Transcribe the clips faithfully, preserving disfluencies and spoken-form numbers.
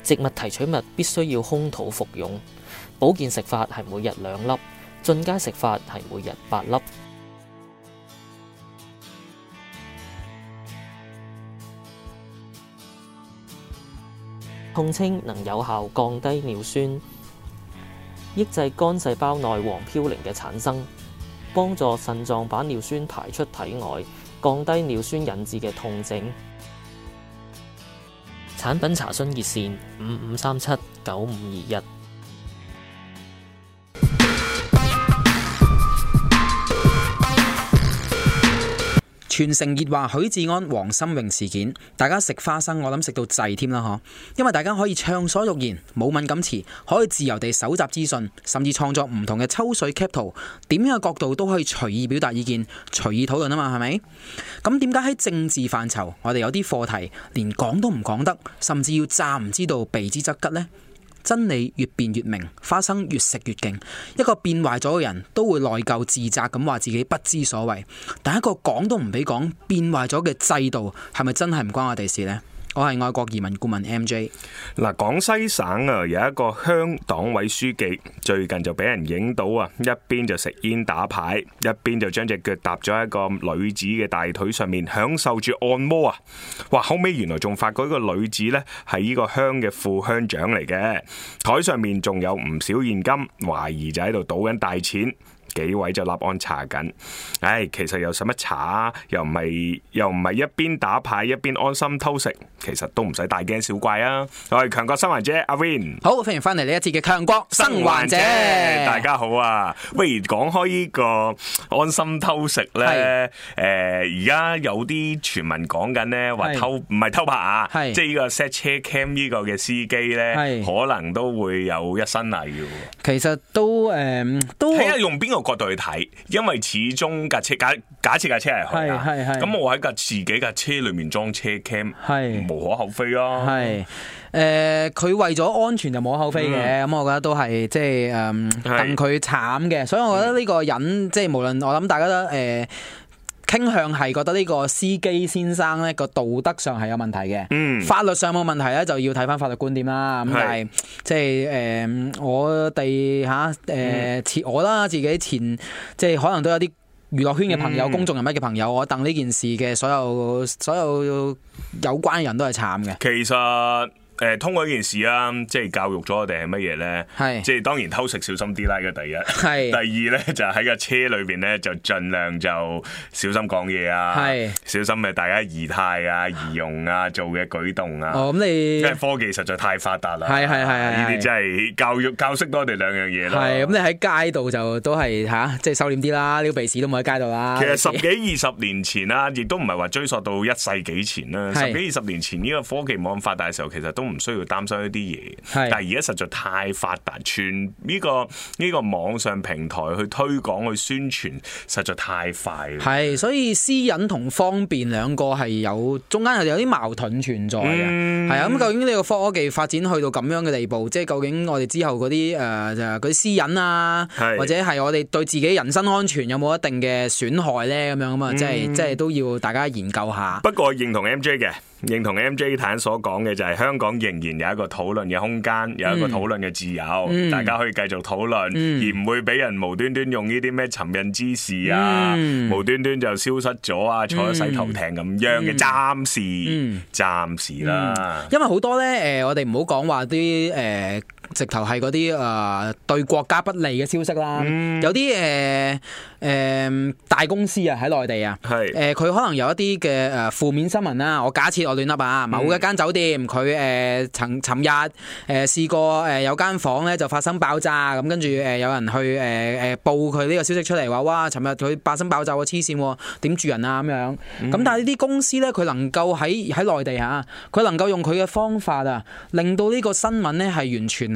植物提取物必須要空肚服用。保健食法係每日兩粒，進階食法係每日八粒。痛清能有效降低尿酸，抑制肝細胞內黃嘌呤嘅產生，幫助腎臟把尿酸排出體外，降低尿酸引致嘅痛症。產品查詢熱線五五三七九五二一。 全城熱話許志安、黃心穎事件，大家食花生，我諗食到滯添啦嗬，因為大家可以暢所欲言，冇敏感詞，可以自由地搜集資訊，甚至創作唔同嘅抽水 cap 圖，點樣嘅角度都可以隨意表達意見，隨意討論啊嘛，係咪？咁點解喺政治範疇，我哋有啲課題連講都唔講得，甚至要詐唔知道避之則吉呢？真理越辯越明，花生越食越勁。一個變壞咗嘅人都會內疚自責咁話自己不知所謂，但一個講都唔俾講變壞咗嘅制度，係咪真係唔關我哋事呢？我係愛國移民顧問 M J。 嗱，廣西省啊有一個鄉黨委書記最近就俾人影到啊，一邊就食煙打牌，一邊就將隻腳搭咗喺一個女子嘅大腿上面享受住按摩啊！哇，後尾原來仲發覺一個女子呢係呢個鄉嘅副鄉長嚟嘅，台上面仲有唔少現金，懷疑就喺度賭緊大錢。幾位就立案查緊，唉，其實又使乜查？又唔係又唔係一邊打牌一邊安心偷食，其實都唔使大驚小怪啊！我係強國生還者阿 Win， 好，歡迎翻嚟呢一節嘅強國生還者， 大家好啊！喂，講開呢個安心偷食呢，誒，而家有啲傳聞講緊呢，話偷唔係偷拍啊，即係呢個 set 車 cam 呢個嘅司機呢，可能都會有一身蟻嘅。 其實都誒，都睇下用邊個角度去睇，因為始終架車假假設架車係佢啊，咁我喺架自己架車裏面裝車 cam， 係無可厚非啊。係誒，佢為咗安全就無可厚非嘅，咁、嗯、我覺得都係即係誒，戥佢慘嘅。所以我覺得呢個人、嗯、即係無論我諗大家都誒。呃傾向係覺得呢個司機先生咧個道德上係有問題嘅，嗯、法律上冇問題咧就要睇翻法律觀點啦。咁但係即係誒我哋嚇誒前我啦自己前即係可能都有啲娛樂圈嘅朋友、嗯、公眾人物嘅朋友，我戥呢件事嘅所有所有有關嘅人都係慘嘅。 其實。誒，通過呢件事啊，即係教育咗我哋係乜嘢咧？係即係當然偷食小心啲啦，嘅第一。係第二咧就喺個車裏邊咧就盡量就小心講嘢啊，係小心咪大家儀態啊、儀容啊、做嘅舉動啊。哦，咁你因為科技實在太發達啦。係係係係，呢啲真係教育教識多我哋兩樣嘢咯。係咁，你喺街度就都係吓，即係收斂啲啦，撩鼻屎都冇喺街度啦。其實十幾二十年前啦，亦都唔係話追溯到一世紀前啦。十幾二十年前呢個科技冇咁發達嘅時候，其實都唔需要擔心一啲嘢，但係而家實在太發達，全呢個呢個網上平台去推廣去宣傳，實在太快。係，所以私隱同方便兩個係有中間係有啲矛盾存在嘅。係、嗯、啊，咁究竟呢個科技發展去到咁樣嘅地步，即係究竟我哋之後嗰啲誒就係嗰啲私隱啊，或者係我哋對自己人身安全有冇一定嘅損害咧？咁樣啊嘛，即係即係都要大家研究下。不過認同 M J 嘅。認同 M J 坦所講嘅就係香港仍然有一個討論嘅空間，有一個討論嘅自由，嗯、大家可以繼續討論，嗯、而唔會俾人無端端用呢啲咩尋釁滋事啊，嗯、無端端就消失咗啊，坐咗洗頭艇咁樣嘅，暫時，暫、嗯、時啦、嗯。因為好多咧，誒，我哋唔好講話啲誒。直頭係嗰啲誒對國家不利嘅消息啦，嗯、有啲誒誒大公司啊喺內地啊，誒佢、呃、可能有一啲嘅誒負面新聞啦。我假設我亂噏啊，某一間酒店佢誒、呃、曾尋日誒、呃、試過誒有間房咧就發生爆炸，咁跟住誒有人去誒誒、呃、報佢呢個消息出嚟話，哇！尋日佢發生爆炸喎，黐線喎，點住人啊咁樣。咁、嗯、但係呢啲公司咧，佢能夠喺喺內地嚇，佢能夠用佢嘅方法啊，令到呢個新聞咧係完全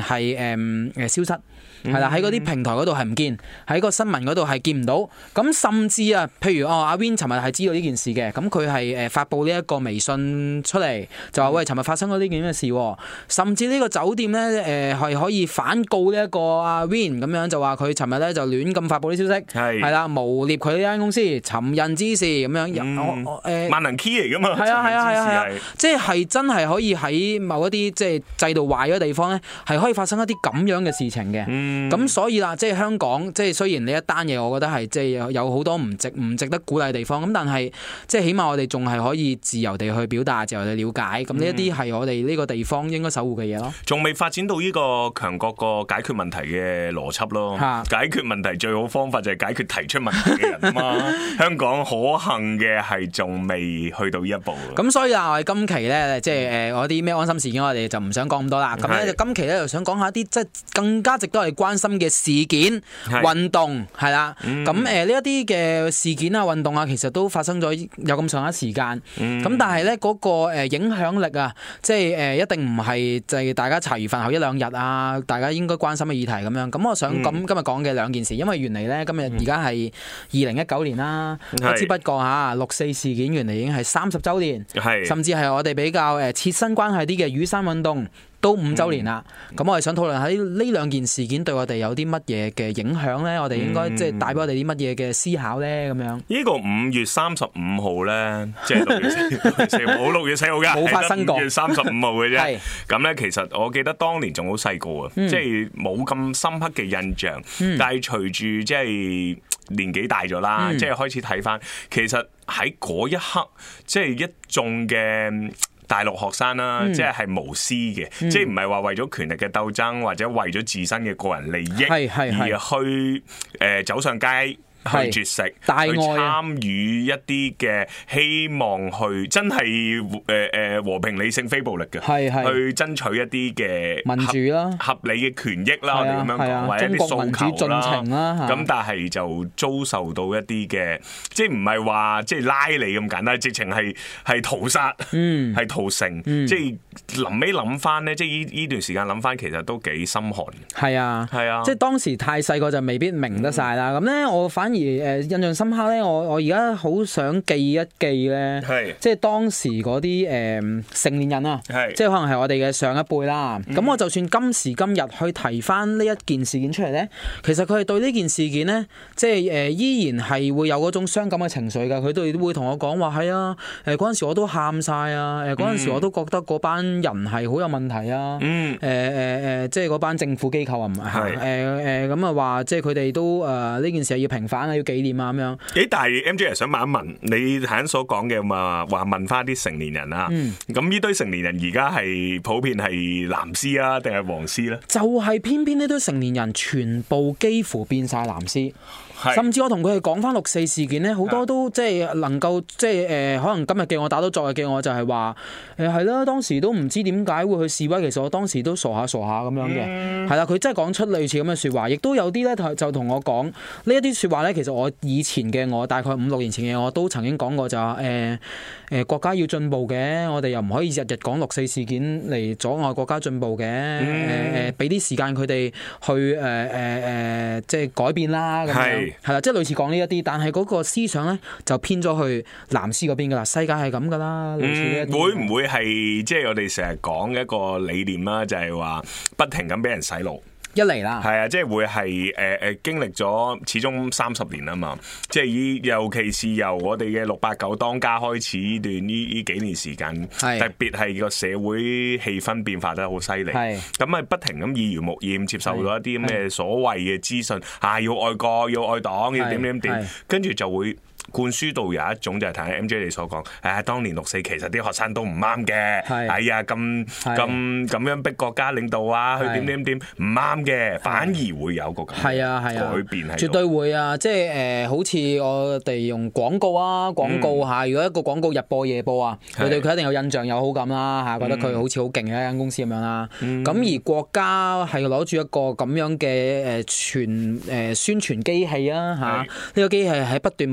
係誒誒消失。係啦，喺嗰啲平台嗰度係唔見，喺個新聞嗰度係見唔到。咁甚至啊，譬如哦，阿 Win 尋日係知道呢件事嘅，咁佢係誒發布呢一個微信出嚟，就話喂，尋日發生咗呢件咩事。甚至呢個酒店咧誒係可以反告呢一個阿 Win 咁樣，就話佢尋日咧就亂咁發布啲消息，係係啦，誣衊佢呢間公司尋釁滋事咁樣。 嗯誒，萬能 key 嚟㗎嘛？ 係啊係啊係啊係啊，即係真係可以喺某一啲即係制度壞嘅地方咧，係可以發生一啲咁樣嘅事情嘅。嗯咁、嗯、所以啦，即係香港，即係雖然呢一單嘢，我覺得係即係有有好多唔值唔值得鼓勵嘅地方，咁但係即係起碼我哋仲係可以自由地去表達，自由地了解，咁呢一啲係我哋呢個地方應該守護嘅嘢咯。仲未發展到呢個強國個解決問題嘅邏輯咯。解決問題最好方法就係解決提出問題嘅人啊嘛。香港可幸嘅係仲未去到呢一步。咁所以啊，我哋今期咧，即係誒嗰啲咩安心事件，我哋就唔想講咁多啦。咁咧，今期咧就想講下啲即係更加值得我哋關心嘅事件、運動係啦，咁誒呢一啲嘅事件啊、運動啊，其實都發生咗有咁上下時間，咁、嗯、但係咧嗰個誒影響力啊，即係誒一定唔係就係大家茶餘飯後一兩日啊，大家應該關心嘅議題咁樣。咁我想咁、嗯、今日講嘅兩件事，因為原嚟咧今日而家係二零一九年啦，不、嗯、知不覺嚇六四事件原嚟已經係三十週年，甚至係我哋比較誒切身關係啲嘅雨傘運動都五週年啦，咁、嗯、我哋想討論下呢兩件事件對我哋有啲乜嘢嘅影響咧？我哋應該即係帶俾我哋啲乜嘢嘅思考咧？咁樣呢個五月三十五號咧，即係六月四號，冇六月四號㗎，冇發生過。五月三十五號嘅啫。咁咧，其實我記得當年仲好細個啊，即係冇咁深刻嘅印象。嗯、但係隨住即係年紀大咗啦，即、嗯、係開始睇翻，其實喺嗰一刻，即係一眾嘅大陸學生啦，嗯、即係係無私嘅，嗯、即係唔係話為咗權力嘅鬥爭或者為咗自身嘅個人利益而去誒、呃、走上街。去絕食，大愛去參與一啲嘅希望去真係誒誒和平理性非暴力嘅，係係去爭取一啲嘅民主啦、合理嘅權益啦，我哋咁樣講，或者一啲訴求啦。咁但係就遭受到一啲嘅，即係唔係話即係拉你咁簡單，直情係係屠殺，嗯，係屠城，嗯、即係臨尾諗翻咧，即係呢呢段時間諗翻，其實都幾心寒。係啊，係啊，即係當時太細個就未必明得晒啦。咁咧、嗯，我反而。而誒印象深刻咧，我我而家好想記一記咧，即係當時嗰啲誒成年人啊，即係可能係我哋嘅上一輩啦。咁、嗯、我就算今時今日去提翻呢一件事件出嚟咧，其實佢係對呢件事件咧，即係誒依然係會有嗰種傷感嘅情緒㗎。佢都會同我講話係啊，誒嗰陣時我都喊晒啊，誒嗰陣時我都覺得嗰班人係好有問題啊，誒誒誒，即係嗰班政府機構啊，唔係誒誒咁啊話，即係佢哋都誒呢、呃、件事係要平反。要紀念啊咁樣。誒，但係 M J 想問一問，你頭先所講嘅嘛，話問翻啲成年人啊。咁呢、嗯、堆成年人而家係普遍係藍絲啊，定係黃絲咧？就係偏偏呢堆成年人全部幾乎變晒藍絲。甚至我同佢哋講翻六四事件咧，好多都即係能夠即係誒、呃，可能今日嘅我打到昨日嘅我就係話誒係啦，當時都唔知點解會去示威，其實我當時都傻下傻下咁樣嘅，係啦、嗯，佢真係講出類似咁嘅説話，亦都有啲咧就同我講呢一啲説話咧，其實我以前嘅我大概五六年前嘅我都曾經講過就話誒誒國家要進步嘅，我哋又唔可以日日講六四事件嚟阻礙國家進步嘅，誒誒俾啲時間佢哋去誒誒誒即係改變啦咁樣。係啦，即係類似講呢一啲，但係嗰個思想咧就偏咗去藍絲嗰邊噶啦，世界係咁噶啦。類似呢一啲、嗯、會唔會係即係我哋成日講嘅一個理念啦？就係、是、話不停咁俾人洗腦。一嚟啦，係啊，即係會係誒誒經歷咗始終三十年啊嘛，即係以尤其是由我哋嘅六八九當家開始呢段呢呢幾年時間，特別係個社會氣氛變化得好犀利，咁啊不停咁耳濡目染接受到一啲咩所謂嘅資訊啊，要愛國要愛黨要點點點，跟住就會灌輸到有一種就係睇 M J 你所講，誒、啊、當年六四其實啲學生都唔啱嘅，哎呀咁咁咁樣逼國家領導啊，去點點點唔啱嘅，反而會有個咁嘅改變係，絕對會啊！即係誒、呃，好似我哋用廣告啊，廣告嚇，嗯、如果一個廣告日播夜播啊，佢對佢一定有印象有好感啦嚇，覺得佢好似好勁嘅一間公司咁樣啦。咁、嗯、而國家係攞住一個咁樣嘅誒傳誒宣傳機器啊嚇，呢、啊、個機器喺不斷無孔不入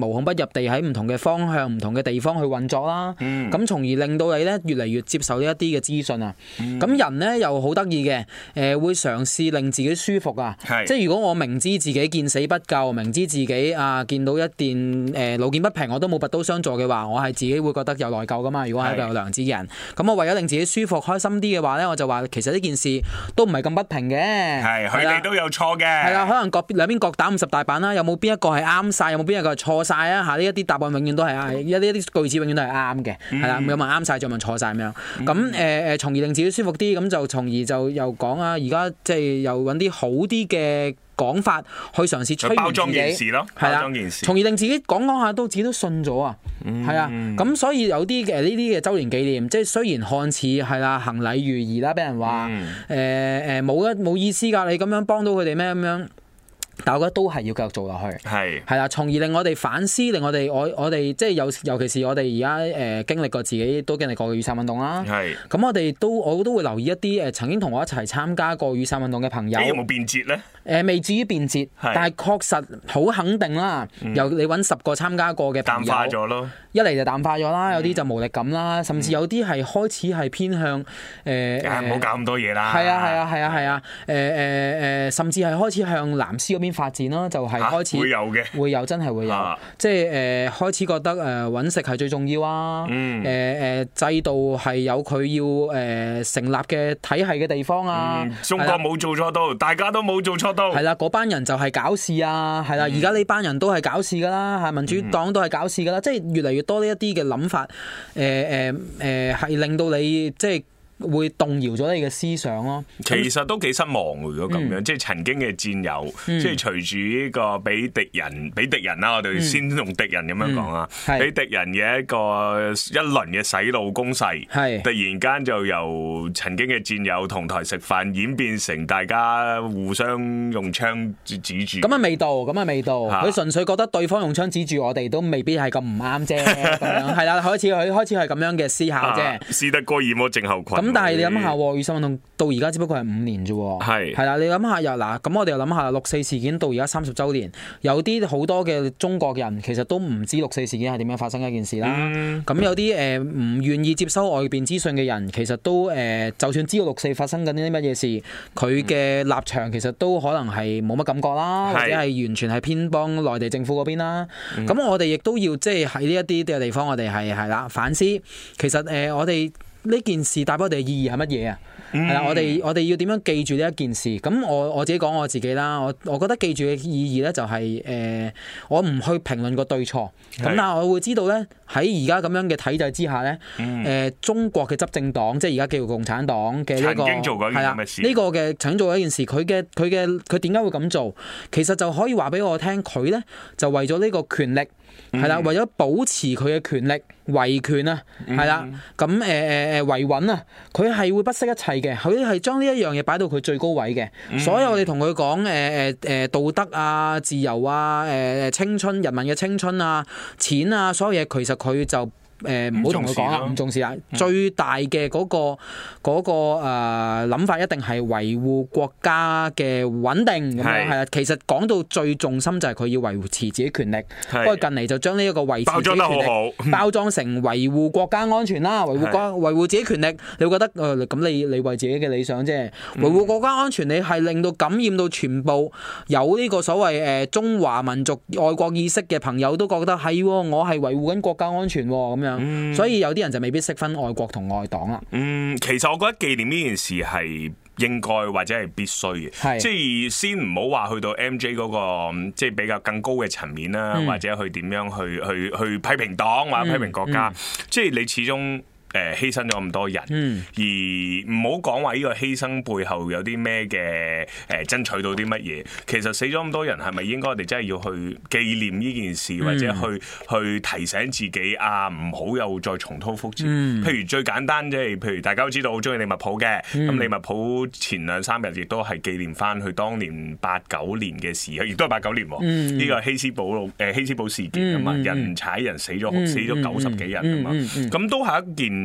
入地喺唔同嘅方向、唔同嘅地方去運作啦。咁、嗯、從而令到你咧越嚟越接受呢一啲嘅資訊啊。咁、嗯、人咧又好得意嘅，誒、呃、會嘗試令自己舒服啊。即係如果我明知自己見死不救，明知自己啊見到一件誒、呃、路見不平我都冇拔刀相助嘅話，我係自己會覺得有內疚噶嘛。如果係一個有良知嘅人，咁我為咗令自己舒服、開心啲嘅話咧，我就話其實呢件事都唔係咁不平嘅。係佢哋都有錯嘅。係啦，可能各兩邊各打五十大板啦。有冇邊一個係啱晒？有冇邊一個係錯晒啊？嚇！呢一啲答案永遠都係啱，一啲一啲句子永遠都係啱嘅。係啦、嗯，有冇啱晒，再問錯晒咁樣。咁誒誒，從而令自己舒服啲，咁就從而就又講啊。而家即係又揾啲好啲嘅講法去嘗試催眠自己，係啦，從而令自己講講下都自己都信咗啊。係啊，咁所以有啲嘅呢啲嘅週年紀念，即係雖然看似係啦行禮如儀啦，俾人話誒誒冇一冇意思㗎，你咁樣幫到佢哋咩咁樣？但我覺得都係要繼續做落去，係係啦，從而令我哋反思，令我哋我我哋即係有尤其是我哋而家誒經歷過自己都經歷過嘅雨傘運動啦，係咁我哋都我都會留意一啲誒曾經同我一齊參加過雨傘運動嘅朋友，有冇變節咧？誒未至於變節，但係確實好肯定啦。由你揾十個參加過嘅朋友，淡化咗咯。一嚟就淡化咗啦，有啲就無力感啦，甚至有啲係開始係偏向誒誒，唔好搞咁多嘢啦。係啊係啊係啊係啊誒誒誒，甚至係開始向藍絲嗰邊發展啦，就係開始會有嘅，會有真係會有，即係誒開始覺得誒揾食係最重要啊。誒誒制度係有佢要誒成立嘅體系嘅地方啊。中國冇做錯到，大家都冇做錯到。係啦，嗰班人就係搞事啊。係啦，而家呢班人都係搞事㗎啦，係民主黨都係搞事㗎啦，即係越嚟越多呢一啲嘅諗法，誒誒誒係令到你即係會動搖咗你嘅思想咯。其實都幾失望嘅，如果咁樣，嗯、即係曾經嘅戰友，嗯、即係隨住呢個俾敵人，俾敵人啦，我哋先用敵人咁樣講啊，俾、嗯、敵人嘅一個一輪嘅洗腦攻勢，突然間就由曾經嘅戰友同台食飯演變成大家互相用槍指住。咁啊味道，咁啊味道，佢純粹覺得對方用槍指住我哋都未必係咁唔啱啫，咁樣係啦，開始佢開始係咁樣嘅思考啫。斯德哥爾摩症候群。但係你諗下，雨傘運動到而家只不過係五年啫喎，係係啦，你諗下又嗱，咁我哋又諗下六四事件到而家三十週年，有啲好多嘅中國人其實都唔知六四事件係點樣發生嘅一件事啦。咁、嗯、有啲誒唔願意接收外邊資訊嘅人，其實都誒、呃，就算知道六四發生緊啲乜嘢事，佢嘅立場其實都可能係冇乜感覺啦，或者係完全係偏幫內地政府嗰邊啦。咁、嗯、我哋亦都要即係喺呢一啲嘅地方，我哋係係啦反思，其實誒、呃、我哋。呢件事帶俾我哋嘅意義係乜嘢啊？係啦、嗯，我哋我哋要點樣記住呢一件事？咁我我自己講我自己啦，我我覺得記住嘅意義咧就係、是、誒、呃，我唔去評論個對錯。咁但係我會知道咧，喺而家咁樣嘅體制之下咧，誒、嗯呃、中國嘅執政黨，即係而家叫做共產黨嘅呢個係啦，呢、這個嘅曾經做過一件事，佢嘅佢嘅佢點解會咁做？其實就可以話俾我聽，佢咧就為咗呢個權力。係啦，為咗保持佢嘅權力維權啊，係啦，咁誒誒誒維穩啊，佢係會不惜一切嘅，佢係將呢一樣嘢擺到佢最高位嘅。嗯、所有我哋同佢講誒誒誒道德啊、自由啊、誒、呃、青春、人民嘅青春啊、錢啊，所有嘢其實佢就。誒唔好同佢講啦，唔重視啦。最大嘅嗰、嗰個嗰、嗰個誒諗、呃、法一定係維護國家嘅穩定咁樣係啦。其實講到最重心就係佢要維持自己權力。不過近嚟就將呢一個維持自己權力包裝得好好，包裝成維護國家安全啦，維護國維護自己權力。你會覺得誒咁、呃、你你為自己嘅理想啫，維護國家安全你係令到感染到全部有呢個所謂誒、呃、中華民族愛國意識嘅朋友都覺得係我係維護緊國家安全咁樣。嗯、所以有啲人就未必識分愛國同愛黨啦。嗯，其實我覺得紀念呢件事係應該或者係必須嘅，即係先唔好話去到 M J 嗰、那個即係比較更高嘅層面啦，嗯、或者去點樣去去去批評黨或者批評國家，嗯嗯、即係你始終。誒犧牲咗咁多人，嗯、而唔好講話呢個犧牲背後有啲咩嘅誒爭取到啲乜嘢。其實死咗咁多人，係咪應該我哋真係要去紀念呢件事，嗯、或者去去提醒自己啊，唔好又再重蹈覆轍。嗯、譬如最簡單即係，譬如大家都知道好中意利物浦嘅，咁、嗯、利物浦前兩三日亦都係紀念翻佢當年八九年嘅事，亦都係八九年喎。呢、嗯、個希斯堡誒希斯堡事件啊嘛，嗯、人踩人死咗、嗯、死咗九十幾人啊嘛，咁、嗯嗯嗯、都係一件。即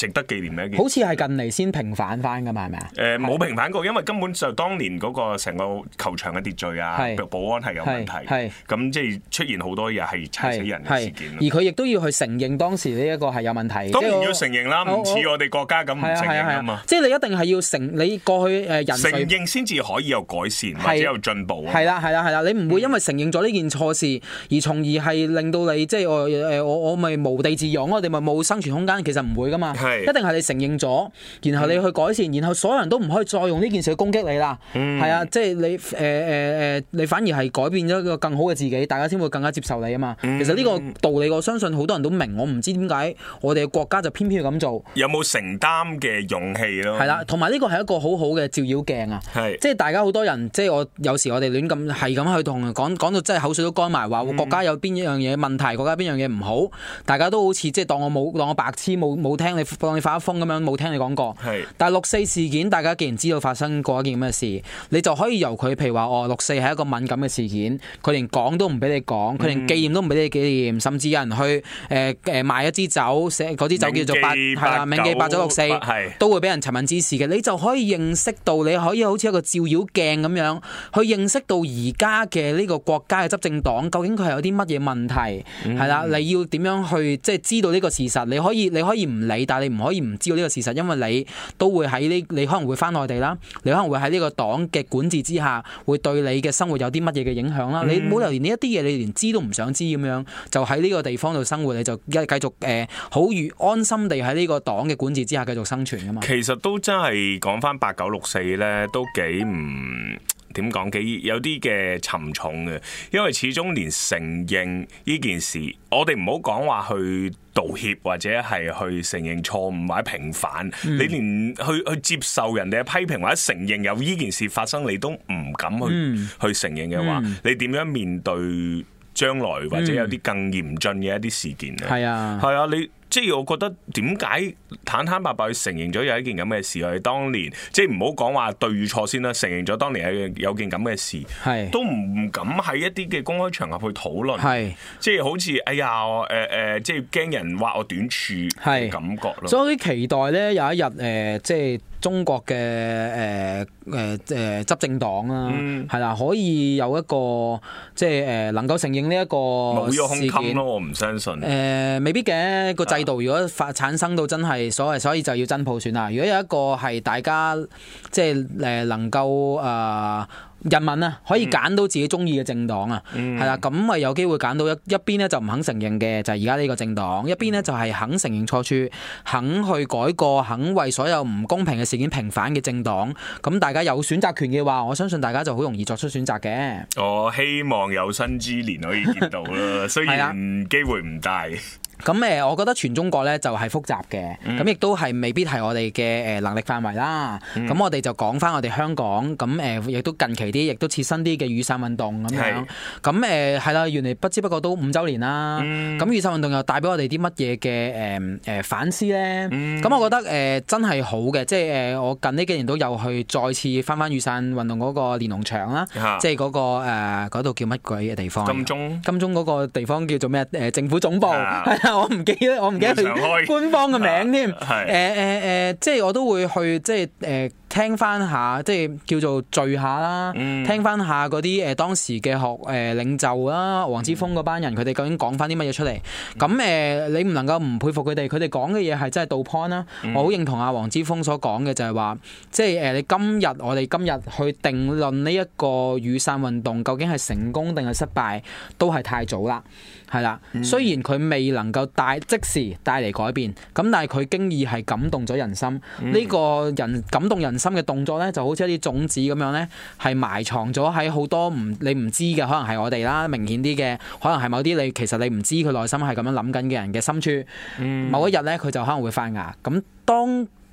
值得紀念嘅一件事。 好似係近嚟先平反翻㗎嘛，係咪啊？ 誒冇、呃、平反過，因為根本就當年嗰個成個球場嘅秩序啊，保安係有問題，咁即係出現好多嘢係踩死人嘅事件。而佢亦都要去承認當時呢一個係有問題。 當然要承認啦，唔似我哋國家咁唔承認啊嘛。 即係你一定係要承你過去誒人承認先至可以有改善或者有進步。 係啦係啦係啦，你唔會因為承認咗呢件錯事，而從而係令到你即係我誒我我咪無地自容，我哋咪冇生存空間。其實唔會噶嘛，一定係你承認咗，然後你去改善，然後所有人都唔可以再用呢件事去攻擊你啦。係啊，即係你誒誒誒，你反而係改變咗一個更好嘅自己，大家先會更加接受你啊嘛。其實呢個道理我相信好多人都明，我唔知點解我哋嘅國家就偏偏要咁做。 有冇承擔嘅勇氣咯？ 係啦，同埋呢個係一個好好嘅照妖鏡啊！係，即係大家好多人，即係我有時我哋亂咁係咁去同人講講到真係口水都乾埋，話國家有邊一樣嘢問題，國家邊樣嘢唔好，大家都好似即係當我冇當我白痴冇冇聽你當你發一瘋咁樣冇聽你講過。係，但係六四事件，大家既然知道發生過一件咁嘅事，你就可以由佢譬如話哦，六四係一個敏感嘅事件，佢連講都唔俾你講，佢連紀念都唔俾你紀念，甚至有人去誒誒賣一支酒，寫嗰支酒叫做八係啦，銘記八九六四，都會俾人尋釁滋事嘅。你就可以認識到，你可以好似一個照妖鏡咁樣去認識到而家嘅呢個國家嘅執政黨究竟佢係有啲乜嘢問題，係啦、嗯，你要點樣去即係知道呢個事實？你可以你可以唔理，但係你唔可以唔知道呢個事實，因為你都會喺呢，你可能會翻內地啦，你可能會喺呢個黨嘅管治之下，會對你嘅生活有啲乜嘢嘅影響啦。嗯、你冇理由連呢一啲嘢你連知都唔想知咁樣，就喺呢個地方度生活，你就繼續誒好如安心地喺呢個黨嘅管治之下繼續生存噶嘛。 其實都真係講翻八九六四咧，都幾唔點講幾有啲嘅沉重嘅，因為始終連承認呢件事，我哋唔好講話去道歉或者係去承認錯誤或者平反，嗯、你連去去接受人哋嘅批評或者承認有呢件事發生，你都唔敢去、嗯、去承認嘅話，嗯、你點樣面對將來或者有啲更嚴峻嘅一啲事件咧？係啊，係啊，你。即係我覺得點解坦坦白白去承認咗有一件咁嘅事，係當年即係唔好講話對與錯先啦，承認咗當年係有件咁嘅事，是都唔敢喺一啲嘅公開場合去討論，是即係好似哎呀誒誒、呃，即係驚人話我短處嘅感覺咯。 所以期待咧有一日誒、呃，即係中國嘅誒誒誒執政黨啦，係啦、嗯，可以有一個即係誒能夠承認呢一個冇咗胸襟咯，我唔相信。誒、 呃、未必嘅個制度，如果發產生到真係所謂，所以就要真普選啦。如果有一個係大家即係誒能夠誒。呃人民啊，可以揀到自己中意嘅政黨啊，係啦、嗯，咁咪有機會揀到一一邊咧就唔肯承認嘅，就係而家呢個政黨；一邊咧就係肯承認錯處，肯去改過，肯為所有唔公平嘅事件平反嘅政黨。咁大家有選擇權嘅話，我相信大家就好容易作出選擇嘅。 我希望有生之年可以見到啦，雖然機會唔大。 咁誒，我覺得全中國咧就係複雜嘅，咁亦都係未必係我哋嘅誒能力範圍啦。咁、嗯、我哋就講翻我哋香港，咁誒亦都近期啲，亦都切身啲嘅雨傘運動咁樣。咁誒係啦，原來不知不覺都五週年啦。咁、嗯、雨傘運動又帶俾我哋啲乜嘢嘅誒誒反思咧？咁、嗯、我覺得誒、呃、真係好嘅，即係誒我近呢幾年都有去再次翻翻雨傘運動嗰個連儂牆啦，啊、即係嗰、嗰個誒嗰度叫乜鬼嘅地方？金鐘。金鐘嗰個地方叫做咩？誒政府總部。啊我唔記得，我唔記得佢官方嘅名添。誒誒誒，即係我都會去，即係誒、呃、聽翻下，即係叫做聚下啦，嗯、聽翻下嗰啲誒當時嘅學誒、呃、領袖啦，黃之鋒嗰班人，佢哋究竟講翻啲乜嘢出嚟？咁誒、呃，你唔能夠唔佩服佢哋，佢哋講嘅嘢係真係到 point 啦。嗯、我好認同阿黃之鋒所講嘅，就係話，即係誒你今日我哋今日去定論呢一個雨傘運動究竟係成功定係失敗，都係太早啦。係啦，雖然佢未能夠帶即時帶嚟改變，咁但係佢經已係感動咗人心。呢、嗯、個人感動人心嘅動作咧，就好似一啲種子咁樣咧，係埋藏咗喺好多唔你唔知嘅，可能係我哋啦，明顯啲嘅，可能係某啲你其實你唔知佢內心係咁樣諗緊嘅人嘅深處。嗯、某一日咧，佢就可能會發芽。咁當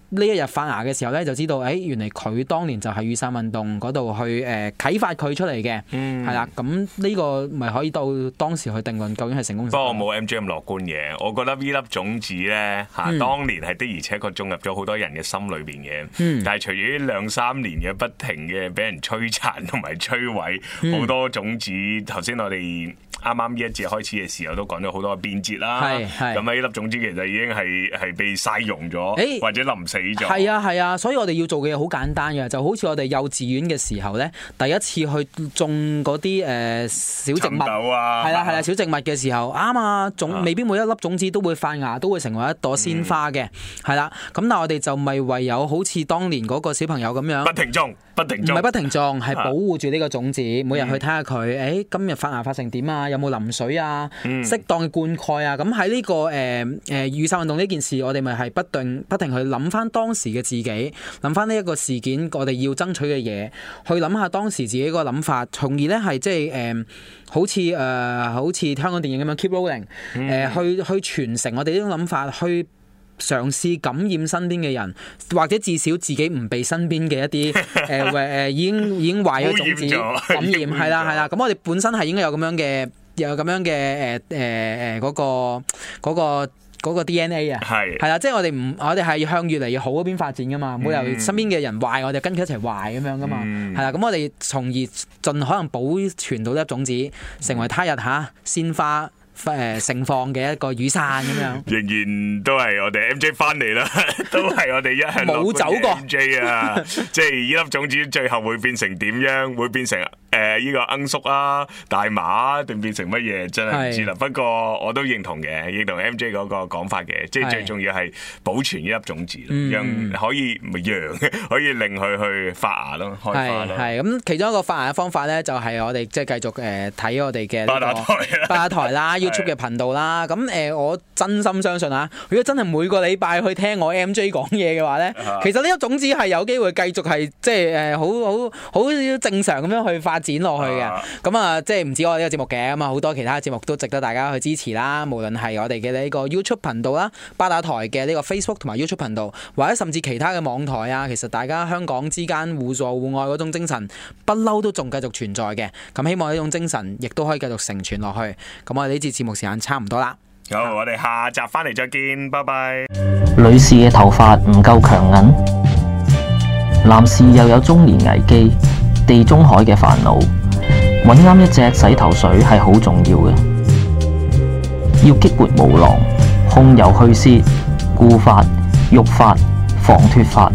呢一日發芽嘅時候咧，就知道誒、哎、原嚟佢當年就係雨傘運動嗰度去誒、呃、啟發佢出嚟嘅，係啦、嗯。咁呢個咪可以到當時去定論究竟係成功。不過我冇 M J 咁樂觀嘅，我覺得呢粒種子咧嚇，嗯、當年係的而且確種入咗好多人嘅心裏邊嘅。嗯、但係隨住呢兩三年嘅不停嘅俾人摧殘同埋摧毀，好、嗯、多種子。頭先我哋啱啱呢一節開始嘅時候都講咗好多變節啦。咁呢粒種子其實已經係係被曬溶咗，欸、或者淋死咗。係啊係啊，所以我哋要做嘅嘢好簡單嘅，就好似我哋幼稚園嘅時候咧，第一次去種嗰啲誒小植物，係啦係啦小植物嘅時候，啱啊，種未必每一粒種子都會發芽，都會成為一朵鮮花嘅，係啦、嗯。咁但係我哋就咪唯有好似當年嗰個小朋友咁樣， 不停種，不停種， 唔係不停種，係保護住呢個種子，啊、每日去睇下佢，誒、欸、今日發芽發成點啊？有冇淋水啊？嗯、適當嘅灌溉啊？咁喺呢個誒誒雨傘運動呢件事，我哋咪係不斷不停去諗翻當時嘅自己，諗翻呢一個事件，我哋要爭取嘅嘢，去諗下當時自己個諗法，從而咧係即係誒，好似誒、呃、好似香港電影咁樣 keep rolling，誒、嗯呃、去去傳承我哋呢種諗法，去嘗試感染身邊嘅人，或者至少自己唔被身邊嘅一啲誒誒已經已經壞咗種子感染，係啦係啦。咁我哋本身係應該有咁樣嘅有咁樣嘅誒誒誒嗰個嗰個。嗰個嗰個 D N A 啊，係係啦，即係我哋唔，我哋係向越嚟越好嗰邊發展噶嘛，冇由身邊嘅人壞，我哋跟佢一齊壞咁樣噶嘛，係啦、嗯，咁我哋從而盡可能保存到一粒種子，成為他日嚇鮮花誒盛放嘅一個雨傘咁樣。 仍然都係我哋 M J 翻嚟啦，都係我哋一向冇走過 M J 啊，即係呢粒種子最後會變成點樣？會變成？誒，依、呃這個罌粟啊、大麻啊，定變成乜嘢真係唔知啦。是不過我都認同嘅，認同 M J 嗰個講法嘅，即係最重要係保存呢粒種子，是讓可以咪讓可以令佢去發芽咯，開花咯。 係咁，其中一個發芽嘅方法咧，就係我哋即係繼續誒睇我哋嘅八大台八大台啦、YouTube 嘅頻道啦。咁誒、呃，我真心相信啊，如果真係每個禮拜去聽我 M J 講嘢嘅話咧，其實呢粒種子係有機會繼續係即係誒好好好正常咁樣去發展落去嘅，咁啊，即係唔止我呢個節目嘅，咁啊好多其他節目都值得大家去支持啦。無論係我哋嘅呢個 YouTube 頻道啦、八大台嘅呢個 Facebook 同埋 YouTube 頻道，或者甚至其他嘅網台啊，其實大家香港之間互助互愛嗰種精神，不嬲都仲繼續存在嘅。咁希望呢種精神亦都可以繼續承傳落去。咁我哋呢節節目時間差唔多啦。 好，我哋下集翻嚟再見，拜拜。 女士嘅頭髮唔夠強韌，男士又有中年危機、地中海嘅煩惱。揾啱一隻洗頭水係好重要嘅，要激活毛囊、控油去屑、固髮、育髮、防脫髮。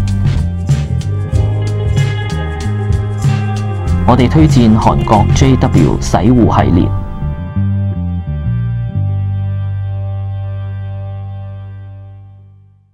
我哋推薦韓國 J W 洗護系列。